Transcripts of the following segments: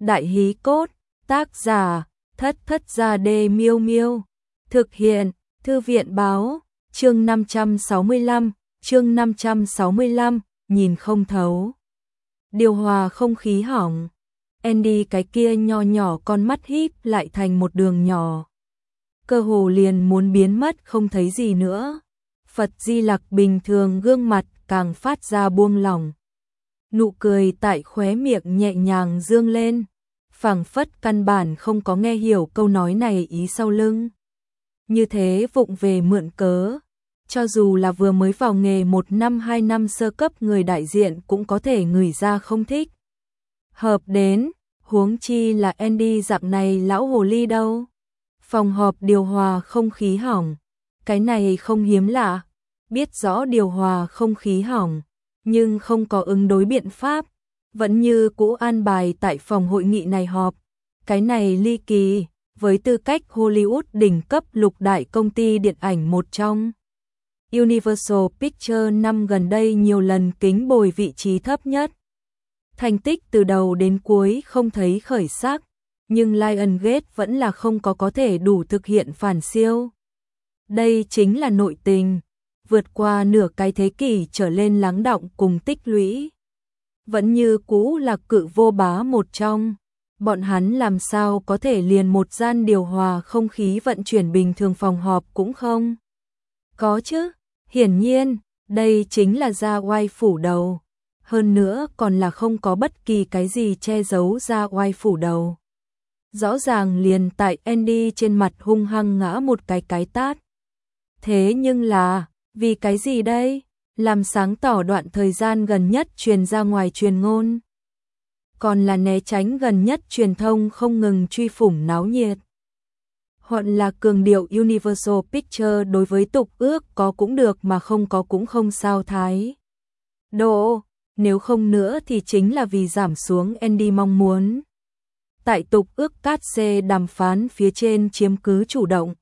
Đại hí cốt, tác giả, Thất Thất Gia Đê Miêu Miêu. Thực hiện, Thư viện báo, chương 565, nhìn không thấu. Điều hòa không khí hỏng. Andy cái kia nho nhỏ con mắt híp lại thành một đường nhỏ. Cơ hồ liền muốn biến mất không thấy gì nữa. Phật Di Lặc bình thường gương mặt càng phát ra buông lỏng. Nụ cười tại khóe miệng nhẹ nhàng dương lên, phảng phất căn bản không có nghe hiểu câu nói này ý sau lưng. Như thế vụng về mượn cớ, cho dù là vừa mới vào nghề 1 năm 2 năm sơ cấp người đại diện cũng có thể ngửi ra không thích. Hợp đến, huống chi là Andy dạng này lão hồ ly đâu. Phòng họp điều hòa không khí hỏng, cái này không hiếm lạ, biết rõ điều hòa không khí hỏng, nhưng không có ứng đối biện pháp, vẫn như cũ an bài tại phòng hội nghị này họp. Cái này ly kỳ, với tư cách Hollywood đỉnh cấp lục đại công ty điện ảnh một trong. Universal Pictures năm gần đây nhiều lần kính bồi vị trí thấp nhất. Thành tích từ đầu đến cuối không thấy khởi sắc, nhưng Lionsgate vẫn là không có thể đủ thực hiện phản siêu. Đây chính là nội tình, vượt qua nửa cái thế kỷ trở lên lắng đọng cùng tích lũy. Vẫn như cũ là cự vô bá một trong, bọn hắn làm sao có thể liền một gian điều hòa không khí vận chuyển bình thường phòng họp cũng không? Có chứ, hiển nhiên, đây chính là ra oai phủ đầu. Hơn nữa còn là không có bất kỳ cái gì che giấu ra oai phủ đầu. Rõ ràng liền tại Andy trên mặt hung hăng ngã một cái tát. Thế nhưng là, vì cái gì đây? Làm sáng tỏ đoạn thời gian gần nhất truyền ra ngoài truyền ngôn. Còn là né tránh gần nhất truyền thông không ngừng truy phủng náo nhiệt. Hoặc là cường điệu Universal Pictures đối với tục ước có cũng được mà không có cũng không sao thái độ, nếu không nữa thì chính là vì giảm xuống Andy mong muốn. Tại tục ước cát xê đàm phán phía trên chiếm cứ chủ động.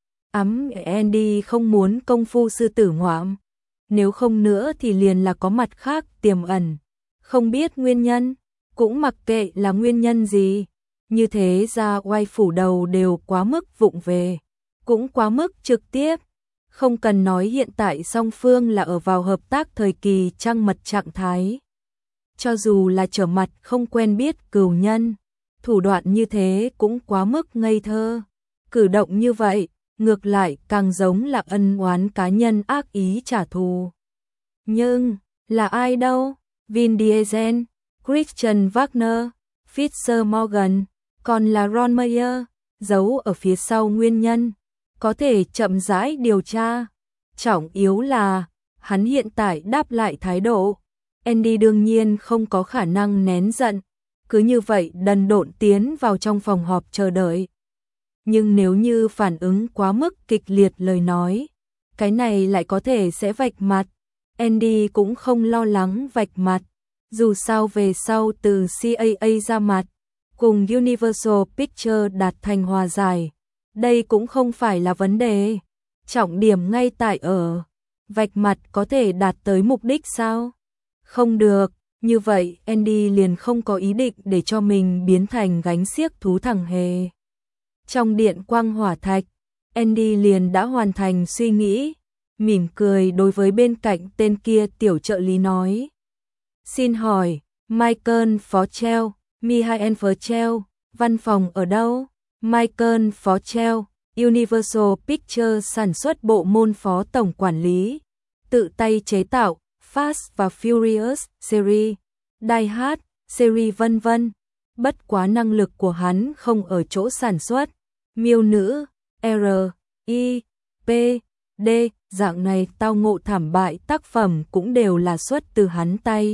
Andy không muốn công phu sư tử ngoạm, nếu không nữa thì liền là có mặt khác tiềm ẩn, không biết nguyên nhân, cũng mặc kệ là nguyên nhân gì, như thế ra oai phủ đầu đều quá mức vụng về, cũng quá mức trực tiếp, không cần nói hiện tại song phương là ở vào hợp tác thời kỳ trăng mật trạng thái. Cho dù là trở mặt không quen biết cừu nhân, thủ đoạn như thế cũng quá mức ngây thơ, cử động như vậy, ngược lại càng giống là ân oán cá nhân ác ý trả thù. Nhưng, là ai đâu? Vin Diesel, Christian Wagner, Fisher Morgan, còn là Ron Meyer, giấu ở phía sau nguyên nhân, có thể chậm rãi điều tra. Trọng yếu là, hắn hiện tại đáp lại thái độ. Andy đương nhiên không có khả năng nén giận, cứ như vậy đần độn tiến vào trong phòng họp chờ đợi. Nhưng nếu như phản ứng quá mức kịch liệt lời nói, cái này lại có thể sẽ vạch mặt. Andy cũng không lo lắng vạch mặt, dù sao về sau từ CAA ra mặt, cùng Universal Pictures đạt thành hòa giải. Đây cũng không phải là vấn đề. Trọng điểm ngay tại ở, vạch mặt có thể đạt tới mục đích sao? Không được, như vậy Andy liền không có ý định để cho mình biến thành gánh xiếc thú thẳng hề. Trong điện quang hỏa thạch, Andy liền đã hoàn thành suy nghĩ, mỉm cười đối với bên cạnh tên kia tiểu trợ lý nói. Xin hỏi, Michael Fochel, Michael Fochel, văn phòng ở đâu? Michael Fochel, Universal Pictures sản xuất bộ môn phó tổng quản lý, tự tay chế tạo Fast và Furious series, Die Hard series vân vân. Bất quá năng lực của hắn không ở chỗ sản xuất. Miêu nữ, R, I, P, D, dạng này tao ngộ thảm bại tác phẩm cũng đều là xuất từ hắn tay.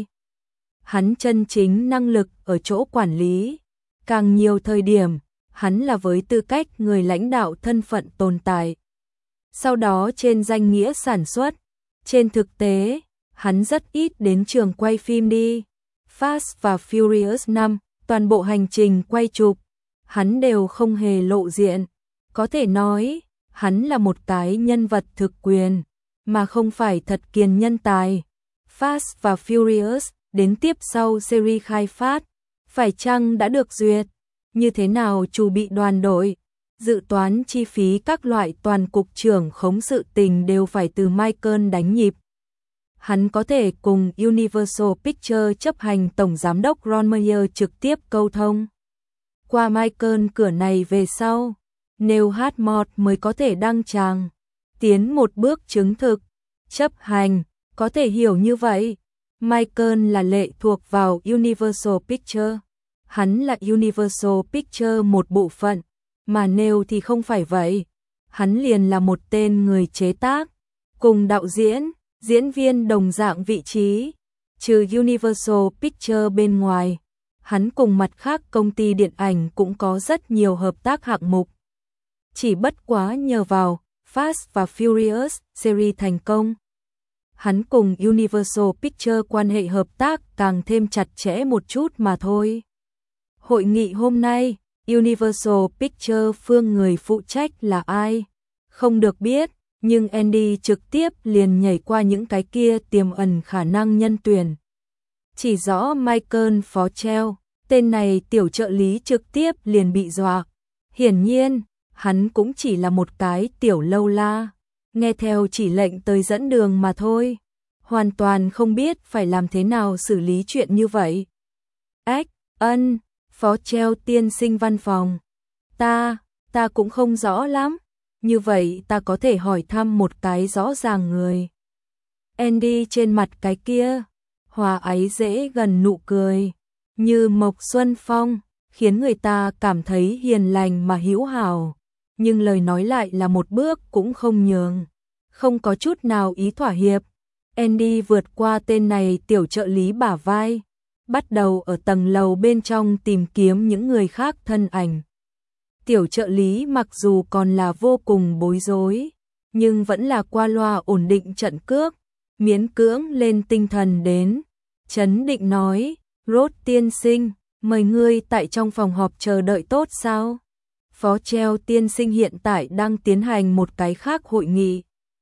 Hắn chân chính năng lực ở chỗ quản lý. Càng nhiều thời điểm, hắn là với tư cách người lãnh đạo thân phận tồn tại. Sau đó trên danh nghĩa sản xuất, trên thực tế, hắn rất ít đến trường quay phim đi. Fast và Furious 5, toàn bộ hành trình quay chụp, hắn đều không hề lộ diện. Có thể nói, hắn là một cái nhân vật thực quyền, mà không phải thật kiền nhân tài. Fast và Furious đến tiếp sau series khai phát, Phải chăng đã được duyệt? Như thế nào chủ bị đoàn đội? Dự toán chi phí các loại toàn cục trưởng khống sự tình đều phải từ Michael đánh nhịp. Hắn có thể cùng Universal Pictures chấp hành tổng giám đốc Ron Meyer trực tiếp câu thông. Qua Michael cửa này về sau, Neil Hartmore mới có thể đăng tràng, tiến một bước chứng thực, chấp hành, có thể hiểu như vậy. Michael là lệ thuộc vào Universal Pictures, hắn là Universal Pictures một bộ phận, mà Neil thì không phải vậy, hắn liền là một tên người chế tác, cùng đạo diễn, diễn viên đồng dạng vị trí, trừ Universal Pictures bên ngoài, hắn cùng mặt khác công ty điện ảnh cũng có rất nhiều hợp tác hạng mục. Chỉ bất quá nhờ vào Fast và Furious series thành công, hắn cùng Universal Pictures quan hệ hợp tác càng thêm chặt chẽ một chút mà thôi. Hội nghị hôm nay, Universal Pictures phương người phụ trách là ai? Không được biết, nhưng Andy trực tiếp liền nhảy qua những cái kia tiềm ẩn khả năng nhân tuyển. Chỉ rõ Michael Fochel, tên này tiểu trợ lý trực tiếp liền bị dọa. Hiển nhiên, hắn cũng chỉ là một cái tiểu lâu la, nghe theo chỉ lệnh tới dẫn đường mà thôi. Hoàn toàn không biết phải làm thế nào xử lý chuyện như vậy. Fochel tiên sinh văn phòng. Ta cũng không rõ lắm. Như vậy ta có thể hỏi thăm một cái rõ ràng người. Andy trên mặt cái kia, hòa ái dễ gần nụ cười, như Mộc Xuân Phong, khiến người ta cảm thấy hiền lành mà hữu hảo, nhưng lời nói lại là một bước cũng không nhường, không có chút nào ý thỏa hiệp. Andy vượt qua tên này tiểu trợ lý bả vai, bắt đầu ở tầng lầu bên trong tìm kiếm những người khác thân ảnh. Tiểu trợ lý mặc dù còn là vô cùng bối rối, nhưng vẫn là qua loa ổn định trận cước, miễn cưỡng lên tinh thần đến, trấn định nói, Rốt tiên sinh, mời ngươi tại trong phòng họp chờ đợi tốt sao? Fochel tiên sinh hiện tại đang tiến hành một cái khác hội nghị.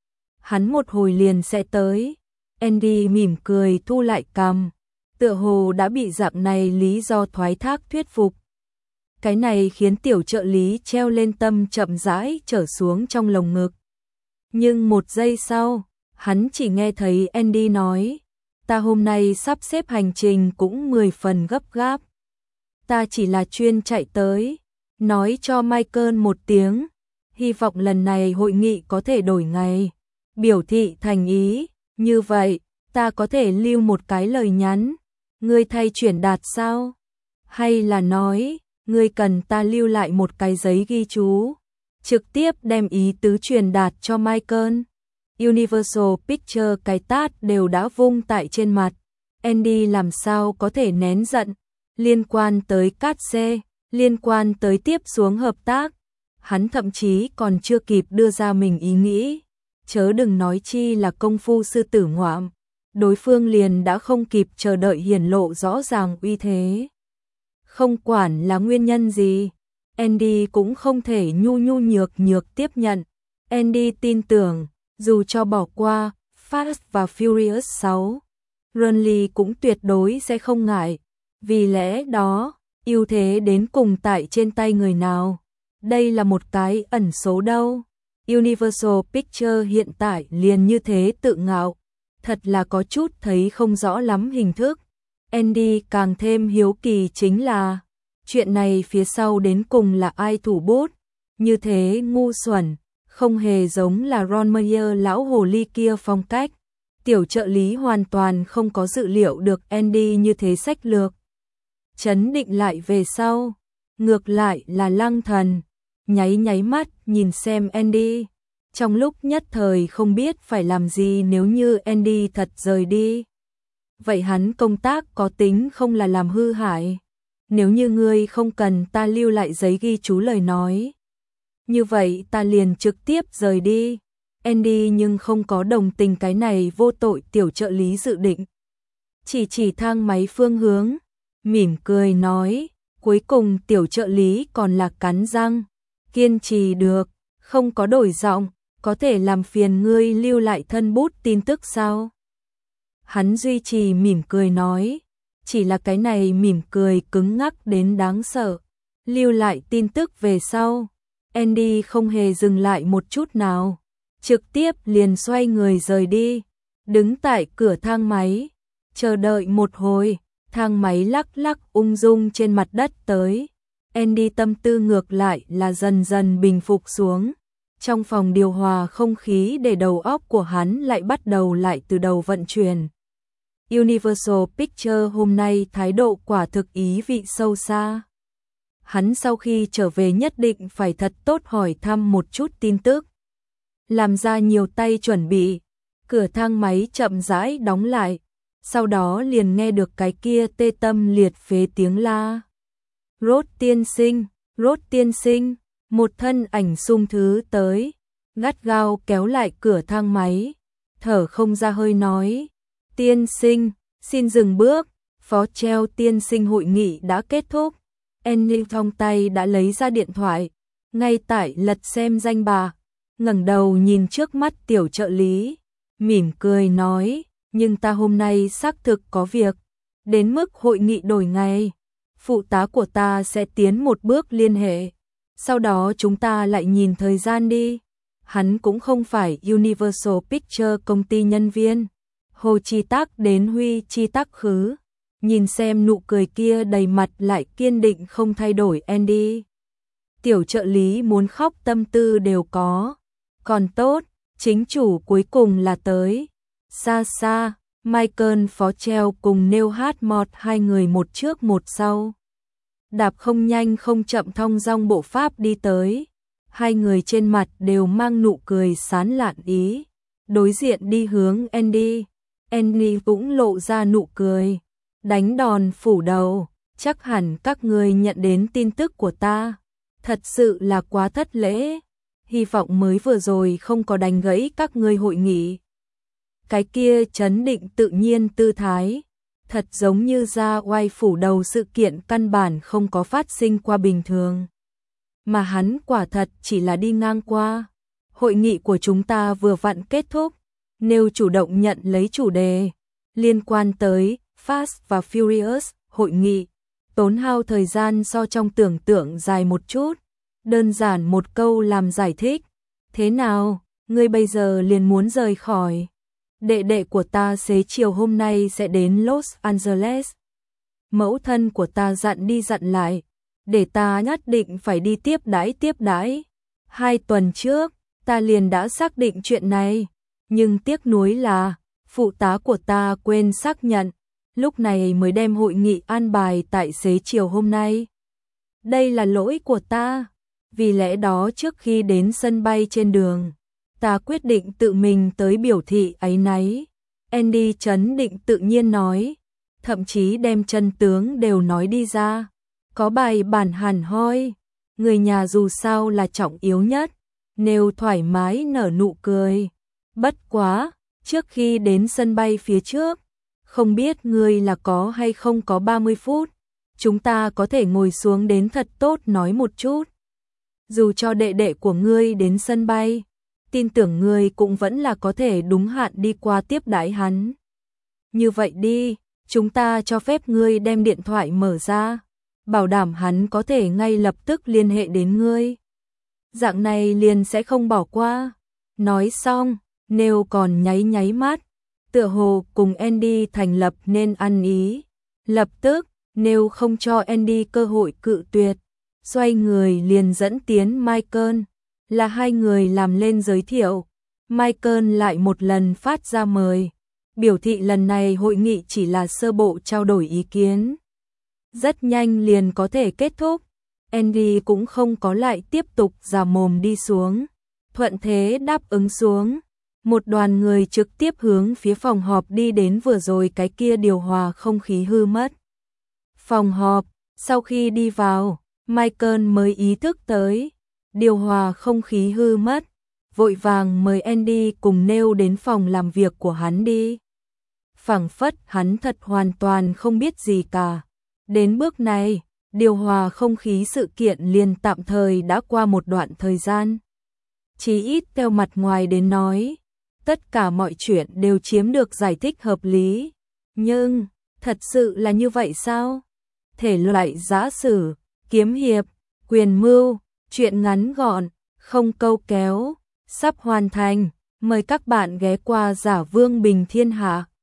Hắn một hồi liền sẽ tới. Andy mỉm cười thu lại cằm, tựa hồ đã bị dạng này lý do thoái thác thuyết phục. Cái này khiến tiểu trợ lý treo lên tâm chậm rãi trở xuống trong lồng ngực. Nhưng một giây sau, hắn chỉ nghe thấy Andy nói, ta hôm nay sắp xếp hành trình cũng 10 phần gấp gáp. Ta chỉ là chuyên chạy tới, nói cho Michael một tiếng, hy vọng lần này hội nghị có thể đổi ngày, biểu thị thành ý, như vậy, ta có thể lưu một cái lời nhắn, ngươi thay chuyển đạt sao? Hay là nói, ngươi cần ta lưu lại một cái giấy ghi chú, trực tiếp đem ý tứ truyền đạt cho Michael. Universal Pictures cái tát đều đã vung tại trên mặt, Andy làm sao có thể nén giận, liên quan tới cát xe, liên quan tới tiếp xuống hợp tác, hắn thậm chí còn chưa kịp đưa ra mình ý nghĩ, chớ đừng nói chi là công phu sư tử ngoạm, đối phương liền đã không kịp chờ đợi hiển lộ rõ ràng uy thế. Không quản là nguyên nhân gì, Andy cũng không thể nhu nhược tiếp nhận. Andy tin tưởng, dù cho bỏ qua Fast và Furious 6, Runley cũng tuyệt đối sẽ không ngại. Vì lẽ đó, ưu thế đến cùng tại trên tay người nào. Đây là một cái ẩn số đâu. Universal Pictures hiện tại liền như thế tự ngạo, thật là có chút thấy không rõ lắm hình thức. Andy càng thêm hiếu kỳ chính là, chuyện này phía sau đến cùng là ai thủ bút, như thế ngu xuẩn, không hề giống là Ron Meyer lão hồ ly kia phong cách. Tiểu trợ lý hoàn toàn không có dự liệu được Andy như thế sách lược. Chấn định lại về sau, ngược lại là Lăng Thần, nháy mắt nhìn xem Andy, trong lúc nhất thời không biết phải làm gì nếu như Andy thật rời đi. Vậy hắn công tác có tính không là làm hư hại? Nếu như ngươi không cần ta lưu lại giấy ghi chú lời nói, như vậy ta liền trực tiếp rời đi. Andy nhưng không có đồng tình cái này vô tội tiểu trợ lý dự định. Chỉ thang máy phương hướng, mỉm cười nói, cuối cùng tiểu trợ lý còn là cắn răng, kiên trì được, không có đổi giọng, có thể làm phiền ngươi lưu lại thân bút tin tức sao? Hắn duy trì mỉm cười nói, chỉ là cái này mỉm cười cứng ngắc đến đáng sợ. Lưu lại tin tức về sau, Andy không hề dừng lại một chút nào, trực tiếp liền xoay người rời đi, đứng tại cửa thang máy, chờ đợi một hồi, thang máy lắc lắc ung dung trên mặt đất tới. Andy tâm tư ngược lại là dần dần bình phục xuống. Trong phòng điều hòa không khí để đầu óc của hắn lại bắt đầu lại từ đầu vận chuyển. Universal Pictures hôm nay thái độ quả thực ý vị sâu xa. Hắn sau khi trở về nhất định phải thật tốt hỏi thăm một chút tin tức. Làm ra nhiều tay chuẩn bị, cửa thang máy chậm rãi đóng lại, sau đó liền nghe được cái kia tê tâm liệt phế tiếng la. Rốt tiên sinh, một thân ảnh xung thứ tới, gắt gao kéo lại cửa thang máy, thở không ra hơi nói, tiên sinh, xin dừng bước, phó treo tiên sinh hội nghị đã kết thúc. Andy trong tay đã lấy ra điện thoại, ngay tại lật xem danh bạ, ngẩng đầu nhìn trước mắt tiểu trợ lý, mỉm cười nói, nhưng ta hôm nay xác thực có việc, đến mức hội nghị đổi ngày, phụ tá của ta sẽ tiến một bước liên hệ, sau đó chúng ta lại nhìn thời gian đi. Hắn cũng không phải Universal Pictures công ty nhân viên. Hồ Chi Tắc đến Huy Chi Tắc khứ, nhìn xem nụ cười kia đầy mặt lại kiên định không thay đổi Andy. Tiểu trợ lý muốn khóc tâm tư đều có. Còn tốt, chính chủ cuối cùng là tới. Xa xa, Michael phó treo cùng Neil Hartmut hai người một trước một sau. Đạp không nhanh không chậm thong dong bộ pháp đi tới. Hai người trên mặt đều mang nụ cười sán lạn ý. Đối diện đi hướng Andy. Andy cũng lộ ra nụ cười. Đánh đòn phủ đầu. Chắc hẳn các người nhận đến tin tức của ta. Thật sự là quá thất lễ. Hy vọng mới vừa rồi không có đánh gãy các ngươi hội nghị. Cái kia trấn định tự nhiên tư thái. Thật giống như ra oai phủ đầu sự kiện căn bản không có phát sinh qua bình thường. Mà hắn quả thật chỉ là đi ngang qua. Hội nghị của chúng ta vừa vặn kết thúc. Nếu chủ động nhận lấy chủ đề liên quan tới Fast và Furious hội nghị, tốn hao thời gian so trong tưởng tượng dài một chút. Đơn giản một câu làm giải thích. Thế nào, ngươi bây giờ liền muốn rời khỏi? Đệ đệ của ta xế chiều hôm nay sẽ đến Los Angeles. Mẫu thân của ta dặn đi dặn lại, để ta nhất định phải đi tiếp đãi. 2 tuần trước, ta liền đã xác định chuyện này, nhưng tiếc nuối là, phụ tá của ta quên xác nhận, lúc này mới đem hội nghị an bài tại xế chiều hôm nay. Đây là lỗi của ta, vì lẽ đó trước khi đến sân bay trên đường, ta quyết định tự mình tới biểu thị áy náy. Andy trấn định tự nhiên nói, thậm chí đem chân tướng đều nói đi ra. Có bài bản hẳn hoi, người nhà dù sao là trọng yếu nhất. Nếu thoải mái nở nụ cười. Bất quá, trước khi đến sân bay phía trước, không biết ngươi là có hay không có 30 phút. Chúng ta có thể ngồi xuống đến thật tốt nói một chút. Dù cho đệ đệ của ngươi đến sân bay, tin tưởng ngươi cũng vẫn là có thể đúng hạn đi qua tiếp đãi hắn. Như vậy đi, chúng ta cho phép ngươi đem điện thoại mở ra, bảo đảm hắn có thể ngay lập tức liên hệ đến ngươi. Dạng này liền sẽ không bỏ qua. Nói xong, Neil còn nháy mắt, tựa hồ cùng Andy thành lập nên ăn ý. Lập tức, Neil không cho Andy cơ hội cự tuyệt, xoay người liền dẫn tiến Michael, là hai người làm lên giới thiệu. Michael lại một lần phát ra mời, biểu thị lần này hội nghị chỉ là sơ bộ trao đổi ý kiến. Rất nhanh liền có thể kết thúc. Andy cũng không có lại tiếp tục già mồm đi xuống, thuận thế đáp ứng xuống. Một đoàn người trực tiếp hướng phía phòng họp đi đến vừa rồi cái kia điều hòa không khí hư mất. Phòng họp, sau khi đi vào, Michael mới ý thức tới, điều hòa không khí hư mất, vội vàng mời Andy cùng Neil đến phòng làm việc của hắn đi. Phảng phất hắn thật hoàn toàn không biết gì cả. Đến bước này, điều hòa không khí sự kiện liền tạm thời đã qua một đoạn thời gian. Chỉ ít theo mặt ngoài đến nói, tất cả mọi chuyện đều chiếm được giải thích hợp lý. Nhưng, Thật sự là như vậy sao? Thể loại giã sử, kiếm hiệp, quyền mưu, truyện ngắn gọn, không câu kéo, sắp hoàn thành. Mời các bạn ghé qua Giả Vương Bình Thiên Hạ.